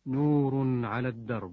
نور على الدرب،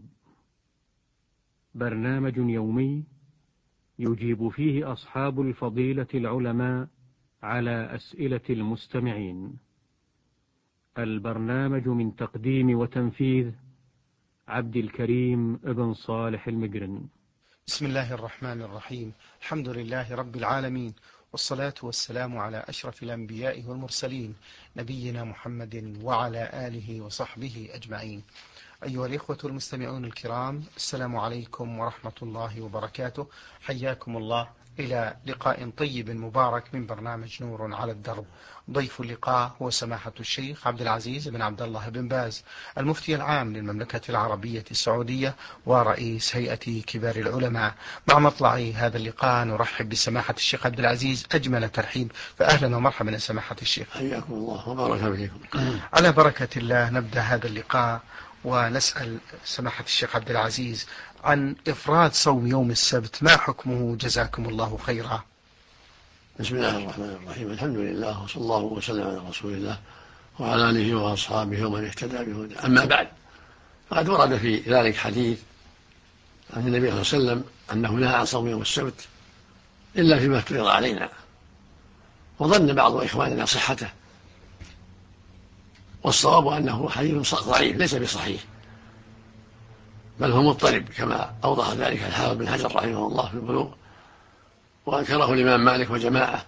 برنامج يومي يجيب فيه أصحاب الفضيلة العلماء على أسئلة المستمعين. البرنامج من تقديم وتنفيذ عبد الكريم بن صالح المقرن. بسم الله الرحمن الرحيم. الحمد لله رب العالمين، والصلاة والسلام على أشرف الأنبياء والمرسلين، نبينا محمد وعلى آله وصحبه أجمعين. أيها الإخوة المستمعون الكرام، السلام عليكم ورحمة الله وبركاته. حياكم الله إلى لقاء طيب مبارك من برنامج نور على الدرب. ضيف اللقاء هو سماحة الشيخ عبد العزيز بن عبد الله بن باز، المفتي العام للمملكة العربية السعودية ورئيس هيئة كبار العلماء. مع مطلع هذا اللقاء نرحب بسماحة الشيخ عبد العزيز أجمل ترحيب، فأهلا ومرحبا يا سماحة الشيخ. حياكم الله وبارك فيكم. على بركة الله نبدأ هذا اللقاء ونسأل سماحة الشيخ عبد العزيز عن إفراد صوم يوم السبت، ما حكمه جزاكم الله خيرا؟ بسم الله الرحمن الرحيم. الحمد لله وصلى الله وسلم على رسول الله وعلى آله وأصحابه ومن اهتدى بهداه. أما بعد، فقد ورد في ذلك حديث عن النبي صلى الله عليه وسلم أنه نهى عن صوم يوم السبت إلا فيما افترض علينا، وظن بعض إخواننا صحته، والصواب أنه حديث ضعيف ليس بصحيح، بل هو مضطرب كما أوضح ذلك الحافظ بن حجر رحمه الله في البلوغ، وأنكره الإمام مالك وجماعة.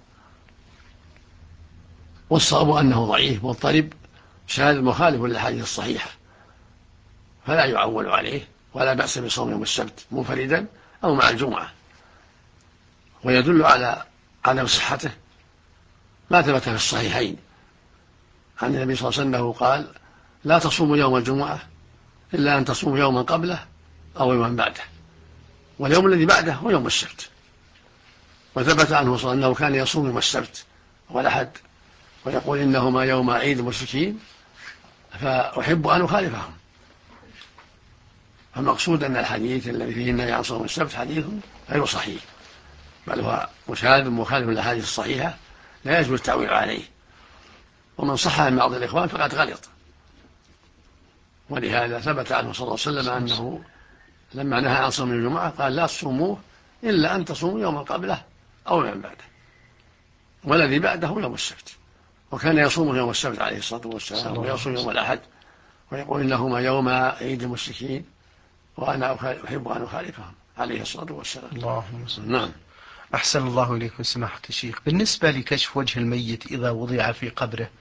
والصواب أنه ضعيف مضطرب شاذ مخالف للأحاديث الصحيحة، فلا يعول عليه، ولا بأس بصوم يوم السبت منفردا أو مع الجمعة. ويدل على عدم صحته ما ثبت في الصحيحين عن النبي صلى الله عليه وسلم أنه قال: لا تصوموا يوم الجمعة إلا أن تصوموا يوما قبله أو يوما بعده، واليوم الذي بعده هو يوم السبت. وثبت عنه صلى الله عليه وسلم أنه كان يصوم يوم السبت والأحد، ويقول: إنهما يوم عيد المشركين فأحب أن أخالفهم. فالمقصود أن الحديث الذي فيه النهي عن صوم السبت حديث غير صحيح، بل هو مشاذ مخالف للأحاديث الصحيحة لا يجوز التعويل عليه، ومن صح عن بعض الإخوان فقد غلط. ولهذا ثبت عنه صلى الله عليه وسلم أنه لما نهى عن صوم الجمعة قال: لا تصوموه إلا أن تصوموا يوما قبله أو يوما بعده، والذي بعده يوم السبت. وكان يصوم يوم السبت عليه الصلاة والسلام، ويصوم يوم الأحد، ويقول: إنهما يوم عيد المشركين وأنا أحب أن أخالفهم عليه الصلاة والسلام. اللهم صل. نعم. أحسن الله إليكم سماحة الشيخ. بالنسبة لكشف وجه الميت إذا وضع في قبره،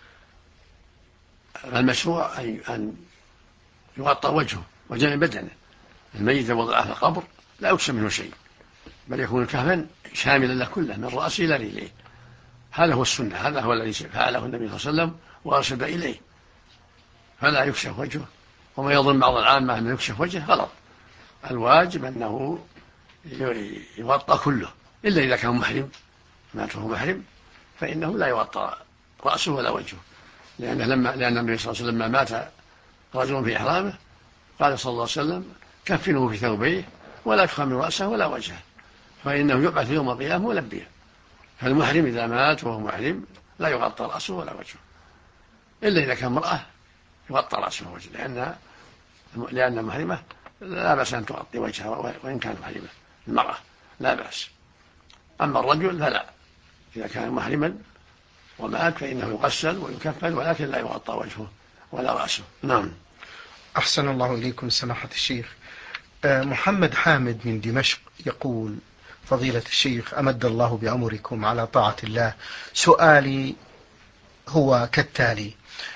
المشروع أن يغطى وجهه وجميع بدنه. الميت وضعه في القبر لا يكشف منه شيء، بل يكون الكفن شاملا له كله من رأسه إلى رجليه. هذا هو السنة، هذا هو الذي فعله النبي صلى الله عليه وسلم وأرشد إليه، فلا يكشف وجهه. وما يظن بعض العامة أنه يكشف وجهه غلط. الواجب أنه يغطى كله، إلا إذا كان محرم، مات وهو محرم، فإنه لا يغطى رأسه ولا وجهه، لأن النبي صلى الله عليه وسلم لما مات رجل في إحرامه قال صلى الله عليه وسلم: كفنه في ثوبيه ولا تخمر رأسه ولا وجهه، فإنه يبعث يوم القيامة ملبيا. فالمحرم إذا مات وهو محرم لا يغطى رأسه ولا وجهه، إلا إذا كان امرأة يغطى رأسه ووجهه، لأن المحرمة لا بأس أن تغطي وجهها وإن كان محرمة، المرأة لا بأس. أما الرجل فلا، إذا كان محرما ومات فإنه يغسل ويكفن، ولكن لا يغطى وجهه ولا رأسه. نعم. أحسن الله إليكم سماحة الشيخ. محمد حامد من دمشق يقول: فضيلة الشيخ أمد الله بعمركم على طاعة الله، سؤالي هو كالتالي: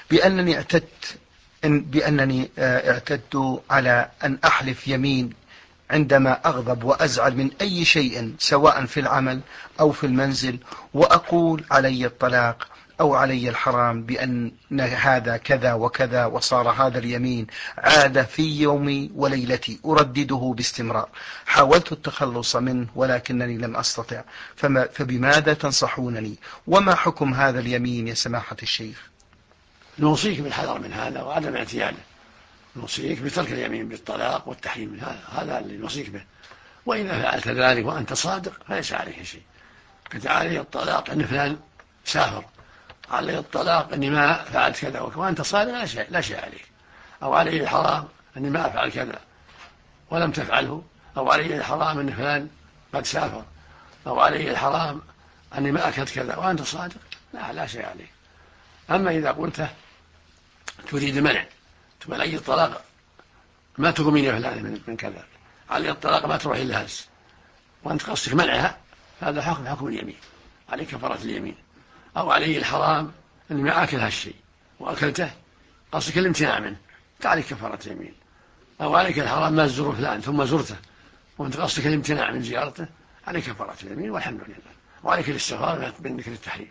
بأنني اعتدت على أن أحلف يمين عندما أغضب وأزعل من أي شيء، سواء في العمل أو في المنزل، وأقول علي الطلاق أو علي الحرام بأن هذا كذا وكذا، وصار هذا اليمين عادة في يومي وليلتي أردده باستمرار. حاولت التخلص منه ولكنني لم أستطع، فبماذا تنصحونني؟ وما حكم هذا اليمين يا سماحة الشيخ؟ نوصيك بالحذر من هذا وعدم اعتياده، نوصيك بترك اليمين بالطلاق والتحريم من هذا اللي نوصيك به. وإذا فعلت ذلك وأنت صادق فليس عليه شيء. قلت علي الطلاق أن فلان سافر، علي الطلاق أني ما فعلت كذا وأنت صادق لا شيء عليك. أو عليه الحرام أني ما أفعل كذا ولم تفعله، أو علي الحرام أن فلان قد سافر، أو علي الحرام أني ما أكلت كذا وأنت صادق، لا شيء عليك. أما إذا قلته تريد منع، تقول علي الطلاق ما تقومين يا فلان من كذا، علي الطلاق ما تروح إلا هز، وأنت قصدك منعها، هذا حكم اليمين، عليك كفارة اليمين. أو علي الحرام أني ما أكل هالشيء وأكلته، قصدك الامتناع منه، عليك كفارة اليمين. أو عليك الحرام ما تزور فلان ثم زرته وأنت قصدك الامتناع من زيارته، عليك كفارة اليمين والحمد لله. وعليك الاستغفار من ذكر التحريم.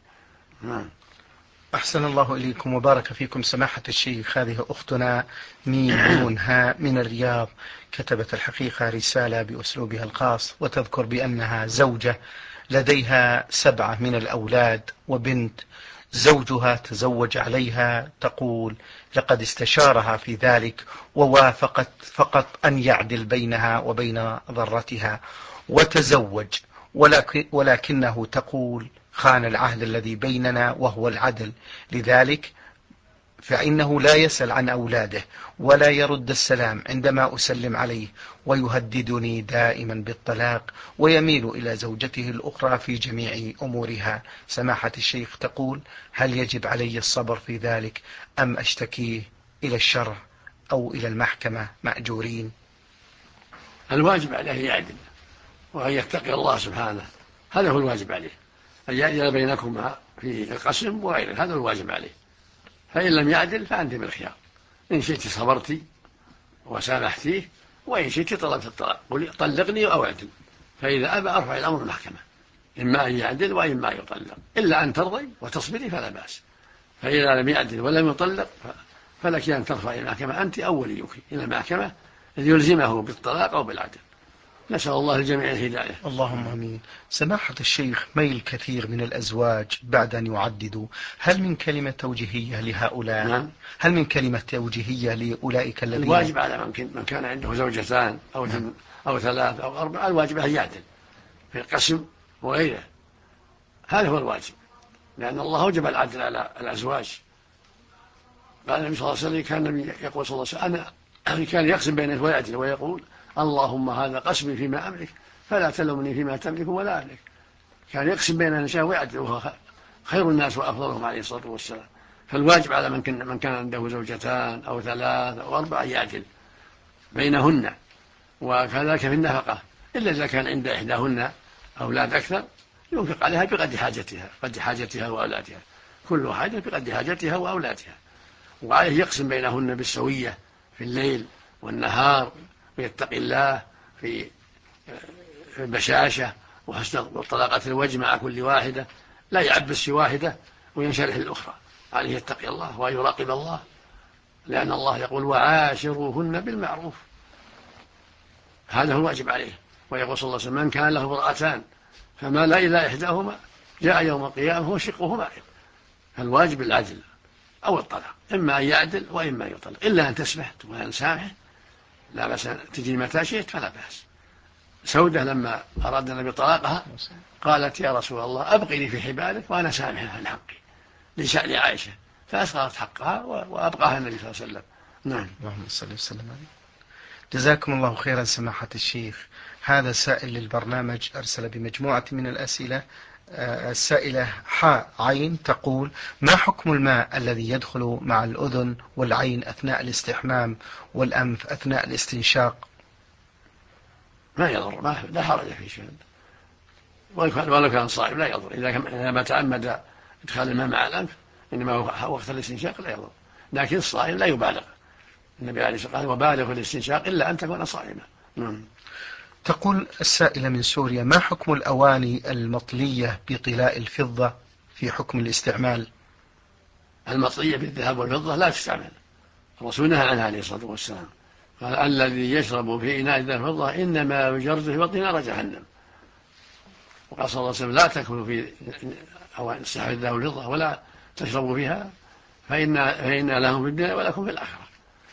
أحسن الله إليكم وبارك فيكم سماحة الشيخ. هذه أختنا ميم ها من الرياض كتبت الحقيقة رسالة بأسلوبها الخاص، وتذكر بأنها زوجة لديها 7 من الأولاد وبنت، زوجها تزوج عليها، تقول لقد استشارها في ذلك ووافقت فقط أن يعدل بينها وبين ضرتها وتزوج، ولكنه تقول خان العهد الذي بيننا وهو العدل، لذلك فإنه لا يسأل عن أولاده ولا يرد السلام عندما أسلم عليه، ويهددني دائما بالطلاق ويميل إلى زوجته الأخرى في جميع أمورها. سماحة الشيخ تقول هل يجب علي الصبر في ذلك أم أشتكيه إلى الشرع أو إلى المحكمة مأجورين؟ الواجب عليه يعدل وأن يتقي الله سبحانه، هذا هو الواجب عليه، أن يعدل بينكما في القسم وغيره، هذا هو الواجب عليه. فإن لم يعدل فأنت بالخيار، إن شئت صبرتي وسامحتيه، وإن شئت طلبت الطلاق، قل طلقني أو اعدل، فإذا أبى أرفع الأمر المحكمة، إما أن يعدل وإما أن يطلق، إلا أن ترضي وتصبري فلا بأس. فإذا لم يعدل ولم يطلق فلك أن ترفع المحكمة أنت أو وليك إلى المحكمة يلزمه بالطلاق أو بالعدل. نسأل الله الجميع الهداية. اللهم آمين. سماحة الشيخ، ميل كثير من الأزواج بعد أن يعددوا، هل من كلمة توجيهية لهؤلاء؟ نعم. هل من كلمة توجيهية لأولئك الذين؟ الواجب على من كان عنده زوجتان أو 3 أو 4، الواجب أن يعدل في القسم وغيره، هذا هو الواجب، لأن الله أوجب العدل على الأزواج. قال النبي صلى الله عليه وسلم، كان النبي يقول صلى الله عليه وسلم كان يقسم بينه ويعدل ويقول اللهم هذا قسمي فيما أملك فلا تلومني فيما تملك ولا أملك. كان يقسم بين النساء ويعدل، وهو خير الناس وأفضلهم عليه الصلاة والسلام. فالواجب على من كان عنده زوجتان أو 3 أو 4 يعدل بينهن، وكذلك في النفقة، إلا إذا كان عند إحداهن أولاد أكثر ينفق عليها بقدر حاجتها وأولادها، كل حاجة بقدر حاجتها وأولادها. وعليه يقسم بينهن بالسوية في الليل والنهار، ويتقي الله في البشاشة وحسن طلاقة الوجه مع كل واحدة، لا يعبس في واحدة وينشرح الأخرى، عليه يتقي الله ويراقب الله، لأن الله يقول وعاشروهن بالمعروف، هذا هو الواجب عليه. ويقول صلى الله عليه وسلم من كان له امرأتان فمال إلى إحداهما جاء يوم القيامة هو شقه مائل. فالواجب العدل أو الطلاق، إما أن يعدل وإما أن يطلق، إلا أن تسمح وأن سامح لا بأس، تجي متى شئت فلا بأس. سودة لما أراد النبي طلاقها قالت يا رسول الله أبقني في حبالك وأنا سامحها عن حقي لشأن عائشة، فأسقطت حقها وأبقاها النبي صلى الله عليه وسلم. نعم. اللهم صل وسلم عليه. جزاكم الله خيرا سماحة الشيخ. هذا سائل للبرنامج أرسل بمجموعة من الأسئلة. السائلة حاء عين تقول ما حكم الماء الذي يدخل مع الأذن والعين أثناء الاستحمام والأنف أثناء الاستنشاق؟ ما يضر، لا حرج في شيء، ولو كان صائم لا يضر، إذا ما تعمد إدخال الماء مع الأنف إنما هو وقت الاستنشاق لا يضر، لكن الصائم لا يبالغ، النبي عليه الصلاة والسلام وبالغ في الاستنشاق إلا أن تكون صائما. تقول السائلة من سوريا ما حكم الأواني المطلية بطلاء الفضة في حكم الاستعمال؟ المطلية بالذهب والفضة لا تستعمل، الرسول نهى عنها عليه الصلاة والسلام، قال الذي يشرب في إناء الذهب والفضة إنما يجرد في بطنه نار جهنم. وقال صلى الله عليه وسلم لا تأكلوا في سحب الذهب والفضة ولا تشربوا فيها فإن لهم في الدنيا ولكم في الآخرة.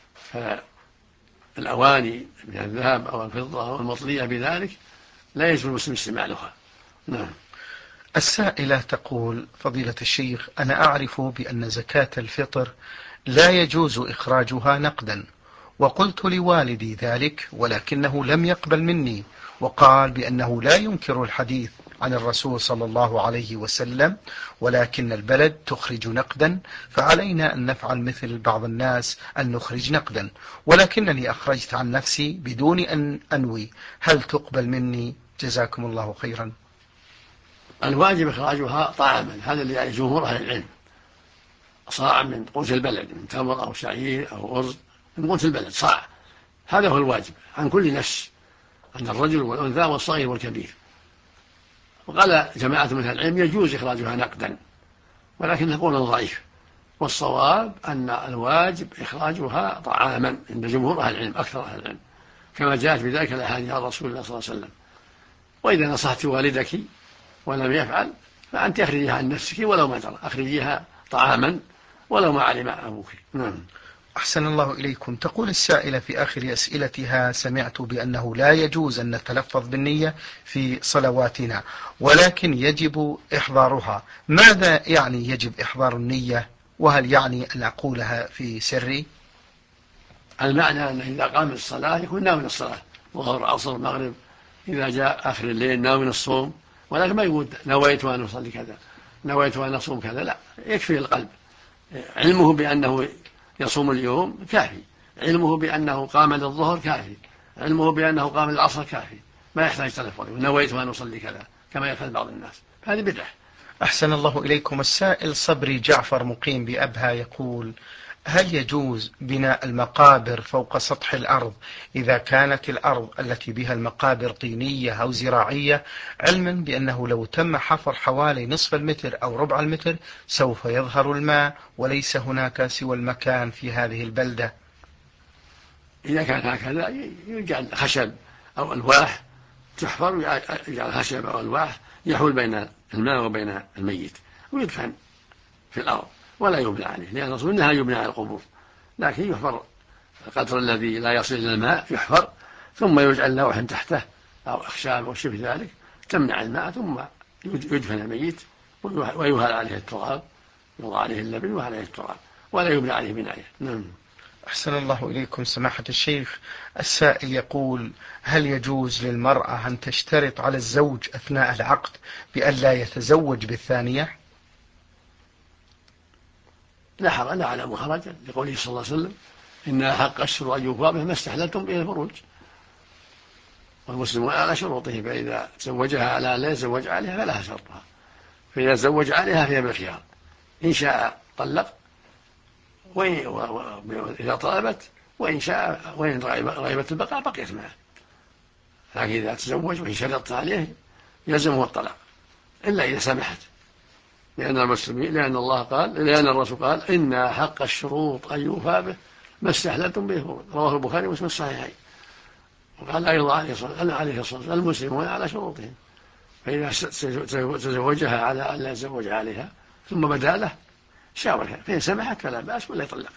فالأواني من الذهب أو الفضة أو المطلية بذلك لا يجوز المسلم استعمالها. نعم. السائلة تقول فضيلة الشيخ أنا أعرف بأن زكاة الفطر لا يجوز إخراجها نقدا، وقلت لوالدي ذلك ولكنه لم يقبل مني، وقال بأنه لا ينكر الحديث عن الرسول صلى الله عليه وسلم، ولكن البلد تخرج نقدا، فعلينا أن نفعل مثل بعض الناس أن نخرج نقدا، ولكنني أخرجت عن نفسي بدون أن أنوي، هل تقبل مني؟ جزاكم الله خيرا. الواجب إخراجها طعاما، هذا اللي يعني جمهور أهل العلم، صاع من قوت البلد، من تمر أو شعير أو أرز، من قوت البلد صاع، هذا هو الواجب عن كل نفس، عن الرجل والأنثى والصغير والكبير. وقال جماعة من أهل العلم يجوز إخراجها نقدا، ولكن قول ضعيف، والصواب أن الواجب إخراجها طعاما عند جمهور أهل العلم، أكثر أهل العلم، كما جاءت بذلك الأحاديث عن رسول الله صلى الله عليه وسلم. وإذا نصحت والدك ولم يفعل فأنت أخرجيها عن نفسك ولو ما ترى، أخرجيها طعاما ولو ما علم أبوك. نعم. أحسن الله إليكم. تقول السائلة في آخر أسئلتها: سمعت بأنه لا يجوز أن نتلفظ بالنية في صلواتنا، ولكن يجب إحضارها، ماذا يعني يجب إحضار النية؟ وهل يعني أن أقولها في سري؟ المعنى أن إذا قام الصلاة يكون ناوي الصلاة، ظهر عصر مغرب، إذا جاء آخر الليل ناوي الصوم، ولكن ما يقول نويت أن أصلي كذا، نويت أن أصوم كذا، لا، يكفي القلب، علمه بأنه يصوم اليوم كافي، علمه بأنه قام للظهر كافي، علمه بأنه قام للعصر كافي، ما يحتاج تلفظ نويت أن أصلي كذا كما يفعل بعض الناس، هذه بدعة. أحسن الله إليكم. السائل صبري جعفر مقيم بأبها يقول: هل يجوز بناء المقابر فوق سطح الأرض إذا كانت الأرض التي بها المقابر طينية أو زراعية، علما بأنه لو تم حفر حوالي نصف المتر أو ربع المتر سوف يظهر الماء وليس هناك سوى المكان في هذه البلدة؟ إذا كان هكذا يجعل خشب أو ألواح تحفر، ويجعل خشب أو ألواح يحول بين الماء وبين الميت، ويدفن في الأرض ولا يبنى عليه، لأن الرسول إنها يبنى على القبور، لكن يحفر القدر الذي لا يصل إلى الماء يحفر، ثم يجعل لوح تحته أو أخشاب أو شبه ذلك تمنع الماء، ثم يدفن الميت ويهال عليه التراب، يوضع عليه اللبن ويهال عليه التراب، ولا يبنى عليه بناية. نعم. أحسن الله إليكم سماحة الشيخ. السائل يقول: هل يجوز للمرأة أن تشترط على الزوج أثناء العقد بأن لا يتزوج بالثانية؟ لا حرج، لا أعلم حرجا، لقوله صلى الله عليه وسلم: إن أحق الشر أن يوفى به ما استحللتم به الفروج، والمسلمون على شروطه، فإذا تزوجها على لا يتزوج عليها فلها شرطها، فإذا تزوج عليها فهي بالخيار، إن شاء طلق إذا طلبت، وإن شاء وإن رغبت البقاء بقيت معه، لكن إذا تزوج وإن شرطت عليه يلزمه الطلاق إلا إذا سمحت، لأن الله قال، لأن الرسول قال: إن حق الشروط أن يوفى به ما استحللتم به، رواه البخاري ومسلم الصحيحين. وقال أيضا عليه الصلاة والسلام: المسلمون على شروطهم، فإذا تزوجها على أن لا يتزوج عليها ثم بدا له شاورها، فإن سمحت فلا بأس ولا يطلق.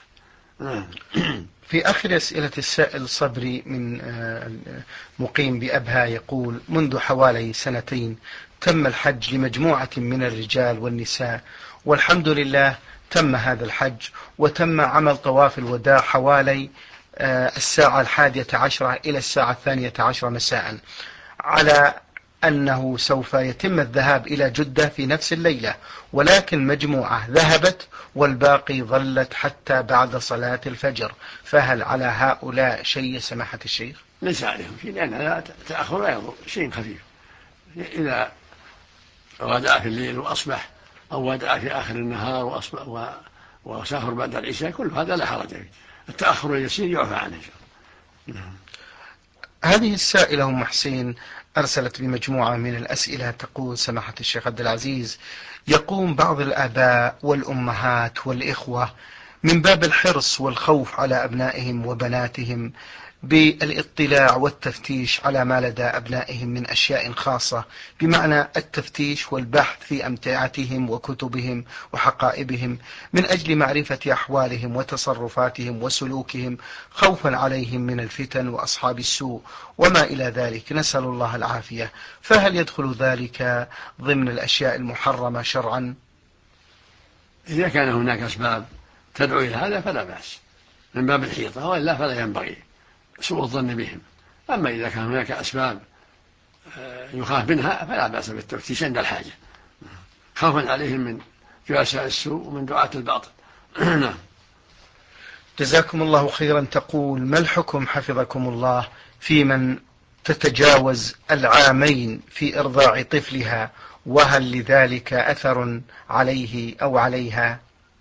في آخر أسئلة السائل صبري من مقيم بأبها يقول: منذ حوالي 2 تم الحج لمجموعة من الرجال والنساء، والحمد لله تم هذا الحج، وتم عمل طواف الوداع حوالي الساعة 11 إلى الساعة 12 مساء، على أنه سوف يتم الذهاب إلى جدة في نفس الليلة، ولكن مجموعة ذهبت والباقي ظلت حتى بعد صلاة الفجر، فهل على هؤلاء شيء سماحة الشيخ؟ ليس عليهم شيء، لأن هذا تأخر لا يضر، شيء خفيف، إذا ودع في الليل وأصبح، أو ودع في آخر النهار وأصبح وسافر بعد العشاء، كل هذا لا حرج فيه، التأخر اليسير يعفى عنه إن شاء الله. هذه السائلة أم حسين أرسلت بمجموعة من الأسئلة، تقول: سماحة الشيخ عبد العزيز، يقوم بعض الآباء والأمهات والإخوة من باب الحرص والخوف على أبنائهم وبناتهم بالاطلاع والتفتيش على ما لدى أبنائهم من أشياء خاصة، بمعنى التفتيش والبحث في أمتعتهم وكتبهم وحقائبهم من أجل معرفة أحوالهم وتصرفاتهم وسلوكهم، خوفا عليهم من الفتن وأصحاب السوء وما إلى ذلك، نسأل الله العافية، فهل يدخل ذلك ضمن الأشياء المحرمة شرعا؟ إذا كان هناك أسباب تدعو إلى هذا فلا بأس، من باب الحيطة، وإلا فلا ينبغي سوء الظن بهم. أما إذا كان هناك أسباب يخاف منها فلا بأس بالتفتيش عند الحاجة، خوفا عليهم من جلساء السوء ومن دعاة الباطل. نعم. جزاكم الله خيرا. تقول: ما الحكم حفظكم الله في من تتجاوز العامين في إرضاع طفلها، وهل لذلك أثر عليه أو عليها؟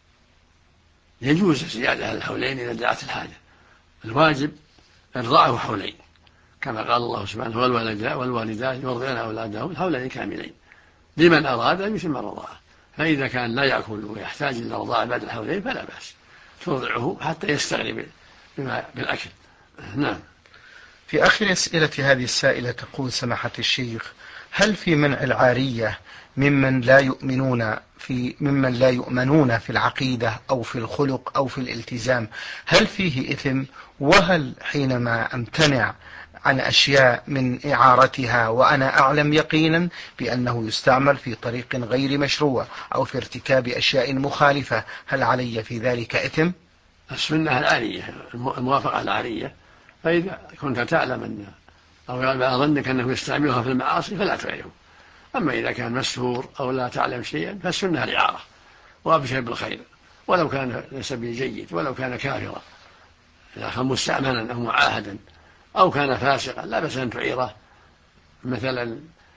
يجوز الزيادة على الحولين إذا دعت الحاجة. الواجب إرضاعه حولين، كما قال الله سبحانه: والوالدات يرضعن أولادهن حولين كاملين لمن أراد أن يتم الرضاعة. فإذا كان لا يأكل ويحتاج إلى الرضاعة بعد الحولين فلا بأس، ترضعه حتى يستغني بالأكل. نعم. في آخر أسئلة هذه السائلة تقول: سماحة الشيخ، هل في منع العارية ممن لا يؤمنون في العقيدة أو في الخلق أو في الالتزام، هل فيه إثم؟ وهل حينما أمتنع عن أشياء من إعارتها وأنا أعلم يقينا بأنه يستعمل في طريق غير مشروع أو في ارتكاب أشياء مخالفة، هل علي في ذلك إثم؟ السنة العارية، الموافقة العارية، فإذا كنت تعلم أو أظنك أنه يستعملها في المعاصي فلا تعيره. أما إذا كان مسهور أو لا تعلم شيئا فالسنة الإعارة، وأبشر بالخير ولو كان ليس بجيد، ولو كان كافرا، إذا كان مستأمنا أو معاهدا أو كان فاسقا لا بأس أن تعيره، مثلا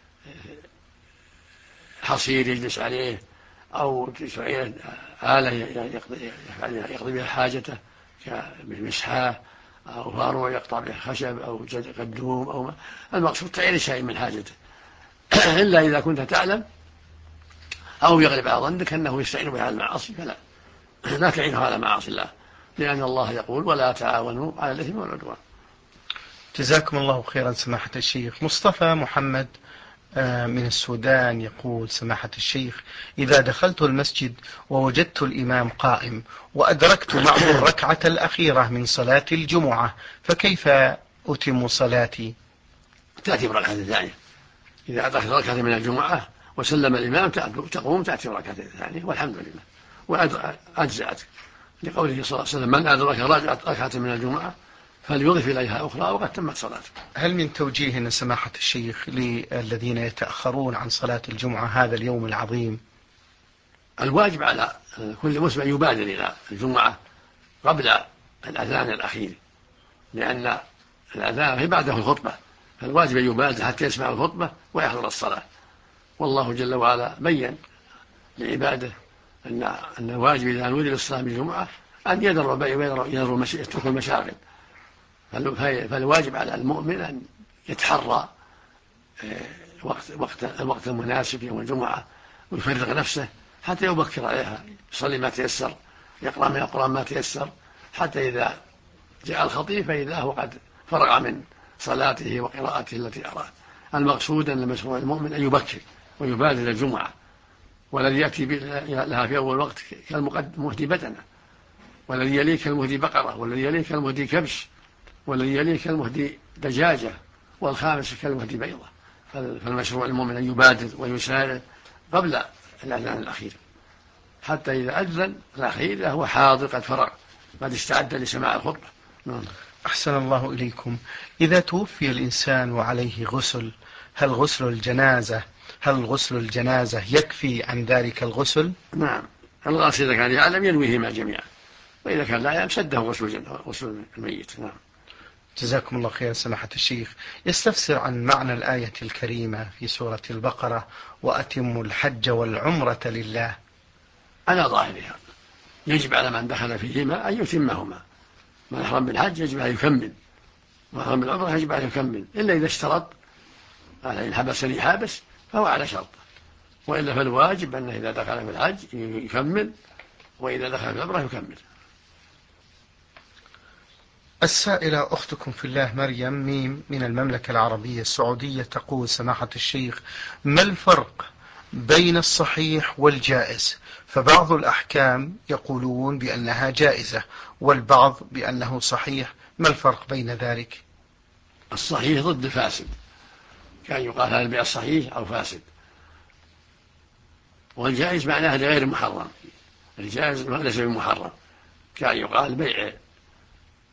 حصير يجلس عليه، أو تعيره آلة يقضي بها حاجته كمسحاه، أو فاروع يقطع به خشب، أو قدوم، أو المقصود تعير شيء من حاجته. إلا إذا كنت تعلم أو يغلب على ظنك أنه يستعين بها على المعاصي فلا، لا تعينه على معاصي الله، لأن الله يقول: ولا تعاونوا على الإثم والعدوان. جزاكم الله خيرا سماحة الشيخ. مصطفى محمد من السودان يقول: سماحة الشيخ، إذا دخلت المسجد ووجدت الإمام قائم وأدركت معه الركعة الأخيرة من صلاة الجمعة، فكيف أتم صلاتي؟ تأتي بركعة ثانية. إذا أدركت ركعة من الجمعة وسلم الإمام تقوم تأتي بركعة ثانية والحمد لله، وأجزأتك، لقوله صلى الله عليه وسلم: من أدرك ركعة من الجمعة فليضف إليها أخرى وقد تمت صلاته. هل من توجيه سماحة الشيخ للذين يتأخرون عن صلاة الجمعة هذا اليوم العظيم؟ الواجب على كل مسلم يبادر إلى الجمعة قبل الأذان الأخير، لأن الأذان هي بعده الخطبة، فالواجب أن يبادر حتى يسمع الخطبة ويحضر الصلاة. والله جل وعلا بين لعباده أن الواجب إذا نودي للصلاة بالجمعة أن يترك المشاغل. فالواجب على المؤمن أن يتحرى الوقت المناسب يوم الجمعة، ويفرغ نفسه حتى يبكر عليها، يصلي ما تيسر، يقرأ من القرآن ما تيسر، حتى إذا جاء الخطيب فإذا هو قد فرغ من صلاته وقراءته التي أراد. المقصود أن المشروع المؤمن أن يبكر ويبادر الجمعة، والذي يأتي لها في أول وقت كالمهدي بدنة، والذي يليه كالمهدي بقرة، والذي يليه كالمهدي كبش، والذي يليه كالمهدي دجاجة، والخامس كالمهدي بيضة. فالمشروع المؤمن أن يبادر ويسارع قبل الأذان الأخير، حتى إذا أذن الأخير هو حاضر قد فرغ، قد استعد لسماع الخطبة. أحسن الله إليكم. إذا توفي الإنسان وعليه غسل، هل غسل الجنازة يكفي عن ذلك الغسل؟ نعم، الغاسل إذا كان يعلم ينويهما جميعا، وإذا كان لا يعلم سده غسل الميت. نعم. جزاكم الله خير سماحة الشيخ. يستفسر عن معنى الآية الكريمة في سورة البقرة: وأتموا الحج والعمرة لله. على ظاهرها يجب على من دخل فيهما أن يتمهما. من أحرم بالحج يجب أن يكمل، من أحرم بالعمرة يجب أن يكمل، إلا إذا اشترط على إن حبسني حابس فهو على شرط، وإلا فالواجب أنه إذا دخل في الحج يكمل، وإذا دخل في العمرة يكمل. السائلة أختكم في الله مريم ميم من المملكة العربية السعودية تقول: سماحة الشيخ، ما الفرق بين الصحيح والجائز؟ فبعض الأحكام يقولون بأنها جائزة والبعض بأنه صحيح، ما الفرق بين ذلك؟ الصحيح ضد الفاسد، كان يقال هذا البيع صحيح أو فاسد. والجائز معناه غير محرم، الجائز ليس بمحرم، كان يقال بيع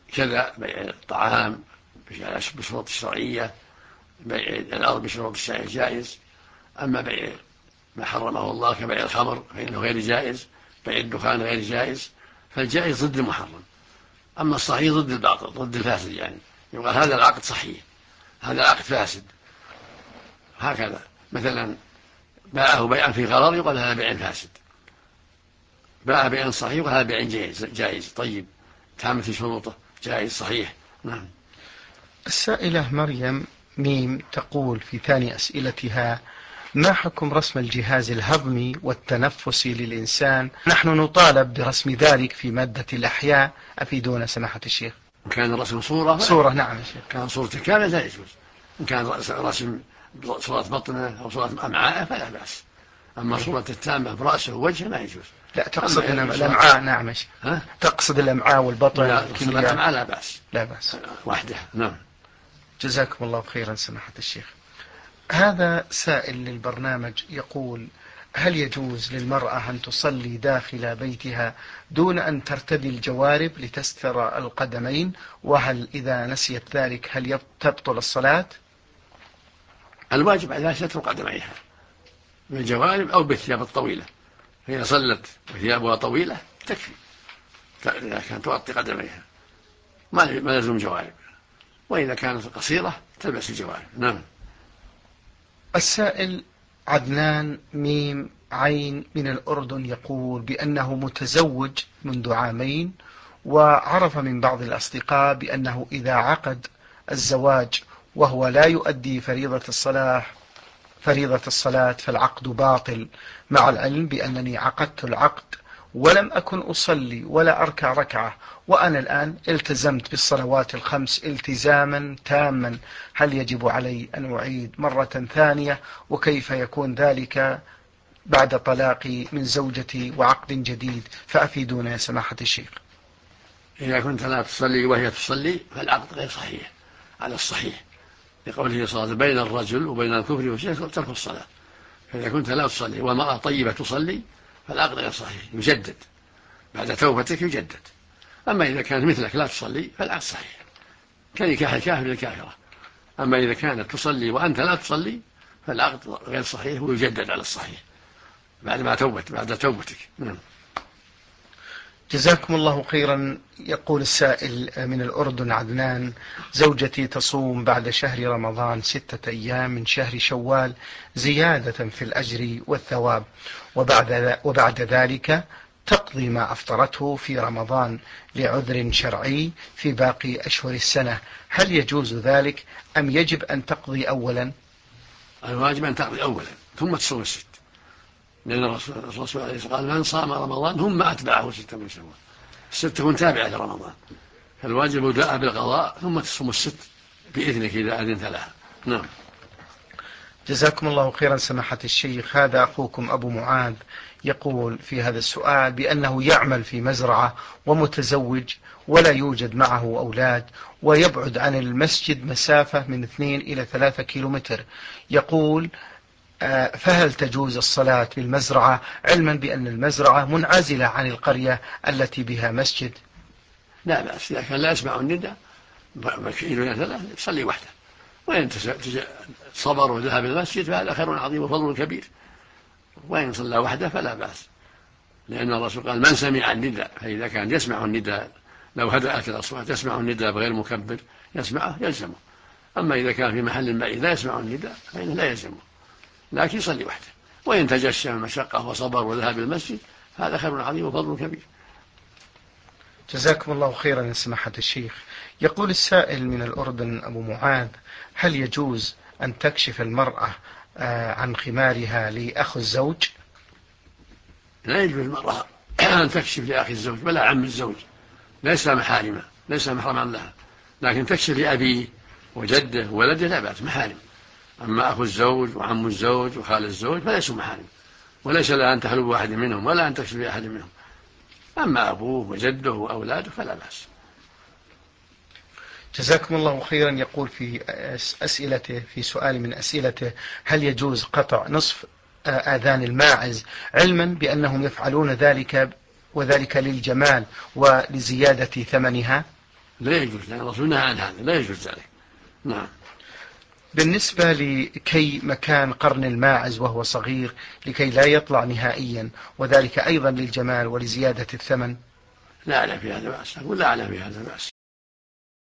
كذا بيع الطعام بشروط الشرعية، بيع الأرض بشروط الشرعية جائز. أما بيع ما حرمه الله كبيع الخمر فإنه غير جائز، بيع الدخان غير جائز. فالجائز ضد المحرم، أما الصحيح ضد الباطل ضد الفاسد. يعني يقال هذا العقد صحيح، هذا العقد فاسد. هكذا مثلا باعه بيعا في غرر يقال هذا بيع فاسد، باع بيعا صحيح يقال هذا بيع جائز طيب تامت شروطه جائز صحيح. نعم. السائلة مريم ميم تقول في ثاني أسئلتها: ما حكم رسم الجهاز الهضمي والتنفسي للإنسان؟ نحن نطالب برسم ذلك في مادة الأحياء، أفيدونا سماحة الشيخ. إن كان رسم صورة نعم يا شيخ. كان صورة كاملة لا يجوز. إن كان رسم صورة بطنه أو صورة أمعاء فلا بأس، أما صورة التامة برأسه ووجهه ما يجوز. لا تقصد الأمعاء. نعم يا شيخ. تقصد الأمعاء والبطن. لا الأمعاء لا بأس، لا بأس وحدها. نعم. جزاكم الله خيرا سماحة الشيخ. هذا سائل للبرنامج يقول: هل يجوز للمرأة أن تصلي داخل بيتها دون أن ترتدي الجوارب لتستر القدمين؟ وهل إذا نسيت ذلك هل تبطل الصلاة؟ الواجب عليها ستر قدميها بالجوارب أو بالثياب الطويلة، فإذا صلت وثيابها طويلة تكفي إذا كانت تغطي قدميها، ما لازم جوارب. وإذا كانت قصيرة تلبس الجوارب. نعم. السائل عدنان ميم عين من الأردن يقول بأنه متزوج منذ عامين، وعرف من بعض الأصدقاء بأنه إذا عقد الزواج وهو لا يؤدي فريضة الصلاة فالعقد باطل، مع العلم بأنني عقدت العقد ولم أكن أصلي ولا أركع ركعة، وأنا الآن التزمت بالصلوات الخمس التزاما تاما. هل يجب علي أن أعيد مرة ثانية؟ وكيف يكون ذلك بعد طلاقي من زوجتي وعقد جديد؟ فأفيدونا يا سماحة الشيخ. إذا كنت لا تصلي وهي تصلي فالعقد غير صحيح على الصحيح، لقوله صلى الله عليه وسلم: بين الرجل وبين الكفر والشرك ترك الصلاة. فإذا كنت لا تصلي والمرأة طيبة تصلي فالعقد غير صحيح، يجدد بعد توبتك يجدد. أما إذا كانت مثلك لا تصلي فالعقد صحيح كنكاح الكافر للكافرة. أما إذا كانت تصلي وأنت لا تصلي فالعقد غير صحيح ويجدد على الصحيح بعد توبتك. نعم. جزاكم الله خيرا. يقول السائل من الأردن عدنان: زوجتي تصوم بعد شهر رمضان 6 أيام من شهر شوال زيادة في الأجر والثواب، وبعد ذلك تقضي ما أفطرته في رمضان لعذر شرعي في باقي أشهر السنة. هل يجوز ذلك أم يجب أن تقضي أولا؟ الواجب أن تقضي أولا ثم تصوم الست، لأن الرسول عليه الصلاة والسلام قال: من صام رمضان ثم أتبعه 6 من شوال. الست تكون تابعة لرمضان، فالواجب بدأ بالقضاء ثم تصوم الست بإذنك إذا أذنت لها. نعم. جزاكم الله خيرا سماحة الشيخ. هذا أخوكم أبو معاذ يقول في هذا السؤال بأنه يعمل في مزرعة ومتزوج ولا يوجد معه أولاد، ويبعد عن المسجد مسافة من 2 إلى 3 كيلومتر. يقول: فهل تجوز الصلاة بالمزرعة علما بأن المزرعة منعزلة عن القرية التي بها مسجد؟ لا بأس، إذا كان لا يسمع النداء مكيل إلى 3 يصلي وحده، وإن صبر وذهب إلى المسجد فهذا خير عظيم وفضل كبير، وإن صلى وحده فلا بأس، لأن الرسول قال: من سمع النداء. فإذا كان يسمع النداء لو هدأت الأصوات يسمع النداء بغير مكبر يسمعه يلزمه. أما إذا كان في محل بعيد لا يسمع النداء فإنه لا يلزمه، لكن يصلي وحده، وإن تجشم المشقة وصبر وذهب إلى المسجد هذا خير عظيم وفضل كبير. جزاكم الله خيرا يا سماحة الشيخ. يقول السائل من الأردن أبو معاذ: هل يجوز أن تكشف المرأة عن خمارها لأخ الزوج؟ لا يجوز المرأة أن تكشف لأخي الزوج ولا عم الزوج، ليس محارمة، ليس محرما لها، لكن تكشف لأبيه وجده وولده لا بأس، محارم. أما أخو الزوج وعم الزوج وخال الزوج فليسوا محارم، وليس لها أن تحلو واحد منهم ولا أن تكشف لأحد منهم. أما أبوه وجده وأولاده فلا بأس. جزاكم الله خيرا. يقول في سؤال من أسئلته: هل يجوز قطع نصف آذان الماعز علما بأنهم يفعلون ذلك وذلك للجمال ولزيادة ثمنها؟ لا يجوز، لأن الرسول نهى عن هذا، لا يجوز ذلك. نعم. بالنسبة لكي مكان قرن الماعز وهو صغير لكي لا يطلع نهائيا، وذلك أيضا للجمال ولزيادة الثمن. لا أعلم في هذا بأس، أقول لا أعلم في هذا بأس.